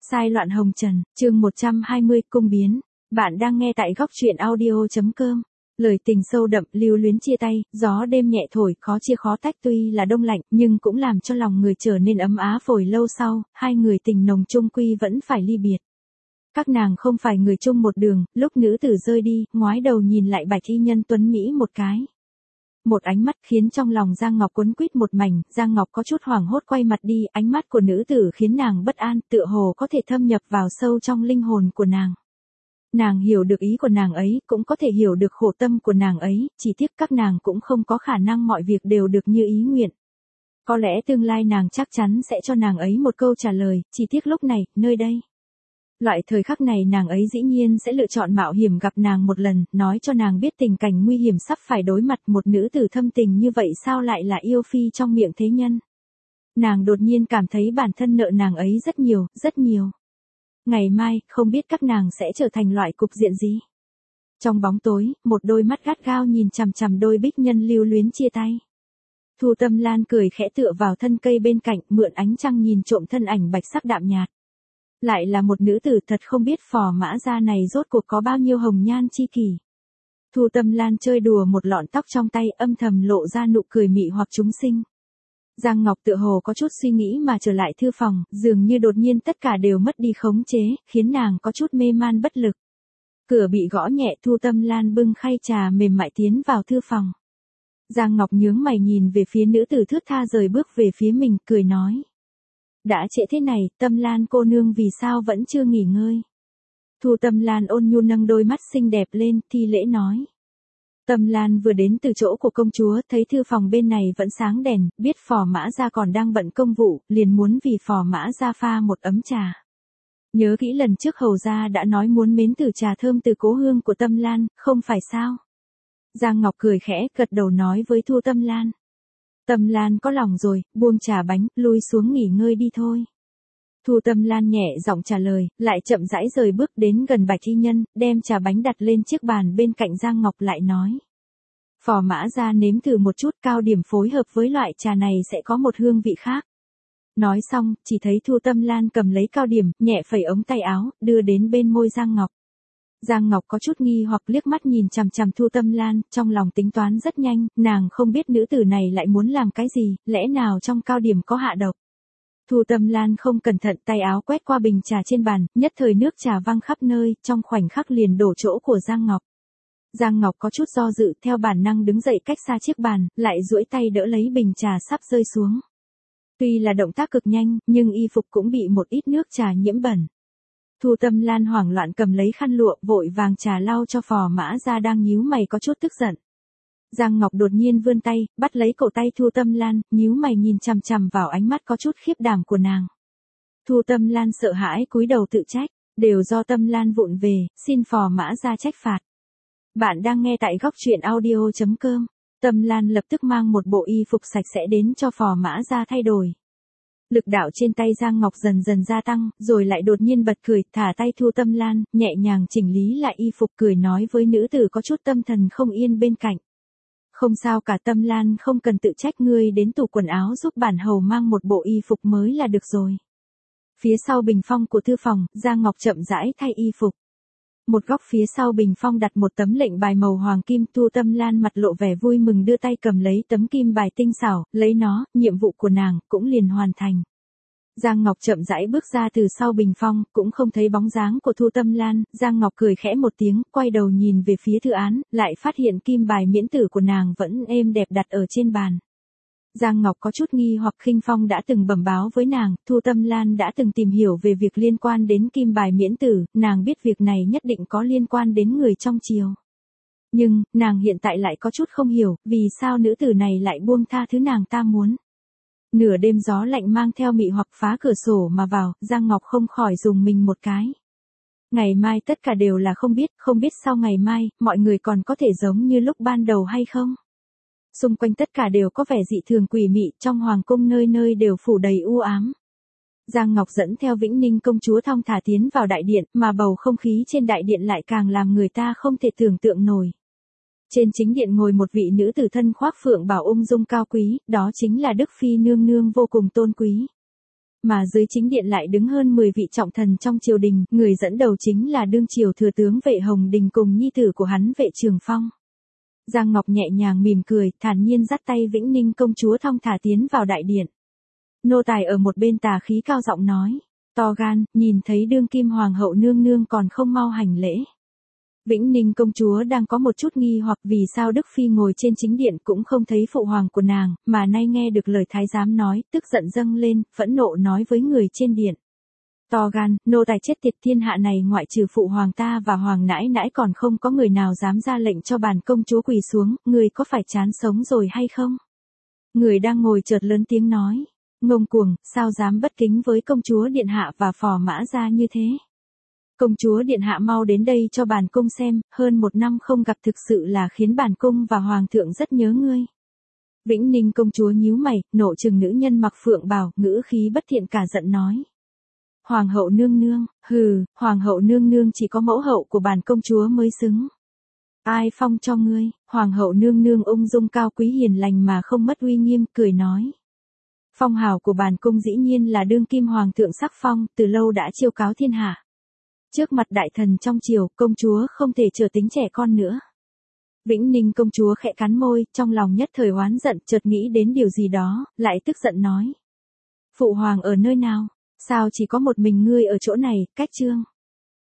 Sai loạn hồng trần, chương 120 cung biến. Bạn đang nghe tại góc truyện audio.com. Lời tình sâu đậm, lưu luyến chia tay, gió đêm nhẹ thổi, khó chia khó tách, tuy là đông lạnh, nhưng cũng làm cho lòng người trở nên ấm áp. Phổi lâu sau, hai người tình nồng chung quy vẫn phải ly biệt. Các nàng không phải người chung một đường, lúc nữ tử rơi đi, ngoái đầu nhìn lại Bạch y nhân tuấn Mỹ một cái. Một ánh mắt khiến trong lòng Giang Ngọc quấn quýt một mảnh, Giang Ngọc có chút hoảng hốt quay mặt đi, ánh mắt của nữ tử khiến nàng bất an, tựa hồ có thể thâm nhập vào sâu trong linh hồn của nàng. Nàng hiểu được ý của nàng ấy, cũng có thể hiểu được khổ tâm của nàng ấy, chỉ tiếc các nàng cũng không có khả năng mọi việc đều được như ý nguyện. Có lẽ tương lai nàng chắc chắn sẽ cho nàng ấy một câu trả lời, chỉ tiếc lúc này, nơi đây. Loại thời khắc này nàng ấy dĩ nhiên sẽ lựa chọn mạo hiểm gặp nàng một lần, nói cho nàng biết tình cảnh nguy hiểm sắp phải đối mặt. Một nữ tử thâm tình như vậy sao lại là yêu phi trong miệng thế nhân. Nàng đột nhiên cảm thấy bản thân nợ nàng ấy rất nhiều, rất nhiều. Ngày mai, không biết các nàng sẽ trở thành loại cục diện gì. Trong bóng tối, một đôi mắt gắt gao nhìn chằm chằm đôi bích nhân lưu luyến chia tay. Thu Tâm Lan cười khẽ tựa vào thân cây bên cạnh, mượn ánh trăng nhìn trộm thân ảnh bạch sắc đạm nhạt. Lại là một nữ tử, thật không biết Phò Mã Gia này rốt cuộc có bao nhiêu hồng nhan chi kỷ. Thu Tâm Lan chơi đùa một lọn tóc trong tay, âm thầm lộ ra nụ cười mị hoặc chúng sinh. Giang Ngọc tựa hồ có chút suy nghĩ mà trở lại thư phòng, dường như đột nhiên tất cả đều mất đi khống chế, khiến nàng có chút mê man bất lực. Cửa bị gõ nhẹ, Thu Tâm Lan bưng khay trà mềm mại tiến vào thư phòng. Giang Ngọc nhướng mày nhìn về phía nữ tử thướt tha rời bước về phía mình, cười nói. Đã trễ thế này, Tâm Lan cô nương vì sao vẫn chưa nghỉ ngơi? Thu Tâm Lan ôn nhu nâng đôi mắt xinh đẹp lên, thi lễ nói. Tâm Lan vừa đến từ chỗ của công chúa, thấy thư phòng bên này vẫn sáng đèn, biết Phò Mã Gia còn đang bận công vụ, liền muốn vì Phò Mã Gia pha một ấm trà. Nhớ kỹ lần trước hầu gia đã nói muốn mến thử trà thơm từ cố hương của Tâm Lan, không phải sao? Giang Ngọc cười khẽ, gật đầu nói với Thu Tâm Lan. Tâm Lan có lòng rồi, buông trà bánh, lui xuống nghỉ ngơi đi thôi. Thu Tâm Lan nhẹ giọng trả lời, lại chậm rãi rời bước đến gần Bạch y nhân, đem trà bánh đặt lên chiếc bàn bên cạnh Giang Ngọc lại nói. Phò Mã Gia nếm thử một chút, cao điểm phối hợp với loại trà này sẽ có một hương vị khác. Nói xong, chỉ thấy Thu Tâm Lan cầm lấy cao điểm, nhẹ phẩy ống tay áo, đưa đến bên môi Giang Ngọc. Giang Ngọc có chút nghi hoặc liếc mắt nhìn chằm chằm Thu Tâm Lan, trong lòng tính toán rất nhanh, nàng không biết nữ tử này lại muốn làm cái gì, lẽ nào trong cao điểm có hạ độc. Thu Tâm Lan không cẩn thận, tay áo quét qua bình trà trên bàn, nhất thời nước trà văng khắp nơi, trong khoảnh khắc liền đổ chỗ của Giang Ngọc. Giang Ngọc có chút do dự, theo bản năng đứng dậy cách xa chiếc bàn, lại duỗi tay đỡ lấy bình trà sắp rơi xuống. Tuy là động tác cực nhanh, nhưng y phục cũng bị một ít nước trà nhiễm bẩn. Thu Tâm Lan hoảng loạn cầm lấy khăn lụa, vội vàng trà lau cho Phò Mã Gia đang nhíu mày có chút tức giận. Giang Ngọc đột nhiên vươn tay, bắt lấy cổ tay Thu Tâm Lan, nhíu mày nhìn chằm chằm vào ánh mắt có chút khiếp đảm của nàng. Thu Tâm Lan sợ hãi cúi đầu tự trách, đều do Tâm Lan vụng về, xin Phò Mã Gia trách phạt. Bạn đang nghe tại góc truyện audio.com. Tâm Lan lập tức mang một bộ y phục sạch sẽ đến cho Phò Mã Gia thay đổi. Lực đạo trên tay Giang Ngọc dần dần gia tăng, rồi lại đột nhiên bật cười, thả tay Thu Tâm Lan, nhẹ nhàng chỉnh lý lại y phục, cười nói với nữ tử có chút tâm thần không yên bên cạnh. Không sao cả, Tâm Lan không cần tự trách, ngươi đến tủ quần áo giúp bản hầu mang một bộ y phục mới là được rồi. Phía sau bình phong của thư phòng, Giang Ngọc chậm rãi thay y phục. Một góc phía sau bình phong đặt một tấm lệnh bài màu hoàng kim, Thu Tâm Lan mặt lộ vẻ vui mừng đưa tay cầm lấy tấm kim bài tinh xảo, lấy nó, nhiệm vụ của nàng cũng liền hoàn thành. Giang Ngọc chậm rãi bước ra từ sau bình phong, cũng không thấy bóng dáng của Thu Tâm Lan, Giang Ngọc cười khẽ một tiếng, quay đầu nhìn về phía thư án, lại phát hiện kim bài miễn tử của nàng vẫn êm đẹp đặt ở trên bàn. Giang Ngọc có chút nghi hoặc, Khinh Phong đã từng bẩm báo với nàng, Thu Tâm Lan đã từng tìm hiểu về việc liên quan đến kim bài miễn tử, nàng biết việc này nhất định có liên quan đến người trong triều. Nhưng, nàng hiện tại lại có chút không hiểu, vì sao nữ tử này lại buông tha thứ nàng ta muốn. Nửa đêm gió lạnh mang theo mị hoặc phá cửa sổ mà vào, Giang Ngọc không khỏi dùng mình một cái. Ngày mai tất cả đều là không biết sau ngày mai, mọi người còn có thể giống như lúc ban đầu hay không? Xung quanh tất cả đều có vẻ dị thường quỷ mị, trong hoàng cung nơi nơi đều phủ đầy u ám. Giang Ngọc dẫn theo Vĩnh Ninh công chúa thong thả tiến vào đại điện, mà bầu không khí trên đại điện lại càng làm người ta không thể tưởng tượng nổi. Trên chính điện ngồi một vị nữ tử thân khoác phượng bảo ung dung cao quý, đó chính là Đức Phi nương nương vô cùng tôn quý. Mà dưới chính điện lại đứng hơn 10 vị trọng thần trong triều đình, người dẫn đầu chính là đương triều thừa tướng Vệ Hồng Đình cùng nhi tử của hắn Vệ Trường Phong. Giang Ngọc nhẹ nhàng mỉm cười, thản nhiên dắt tay Vĩnh Ninh công chúa thong thả tiến vào đại điện. Nô tài ở một bên tà khí cao giọng nói, to gan, nhìn thấy đương kim hoàng hậu nương nương còn không mau hành lễ. Vĩnh Ninh công chúa đang có một chút nghi hoặc vì sao Đức Phi ngồi trên chính điện cũng không thấy phụ hoàng của nàng, mà nay nghe được lời thái giám nói, tức giận dâng lên, phẫn nộ nói với người trên điện. To gan, nô tài chết tiệt, thiên hạ này ngoại trừ phụ hoàng ta và hoàng nãi nãi còn không có người nào dám ra lệnh cho bản công chúa quỳ xuống, người có phải chán sống rồi hay không? Người đang ngồi chợt lớn tiếng nói, ngông cuồng, sao dám bất kính với công chúa điện hạ và phò mã gia như thế? Công chúa điện hạ mau đến đây cho bản cung xem, hơn 1 năm không gặp thực sự là khiến bản cung và hoàng thượng rất nhớ ngươi. Vĩnh Ninh công chúa nhíu mày, nộ trừng nữ nhân mặc phượng bào, ngữ khí bất thiện cả giận nói. Hoàng hậu nương nương, hừ, hoàng hậu nương nương chỉ có mẫu hậu của bản công chúa mới xứng. Ai phong cho ngươi? Hoàng hậu nương nương ung dung cao quý hiền lành mà không mất uy nghiêm, cười nói. Phong hào của bản cung dĩ nhiên là đương kim hoàng thượng sắc phong, từ lâu đã chiêu cáo thiên hạ. Trước mặt đại thần trong triều, công chúa không thể trở tính trẻ con nữa. Vĩnh Ninh công chúa khẽ cắn môi, trong lòng nhất thời oán giận, chợt nghĩ đến điều gì đó, lại tức giận nói. Phụ hoàng ở nơi nào? Sao chỉ có một mình ngươi ở chỗ này, cách trương?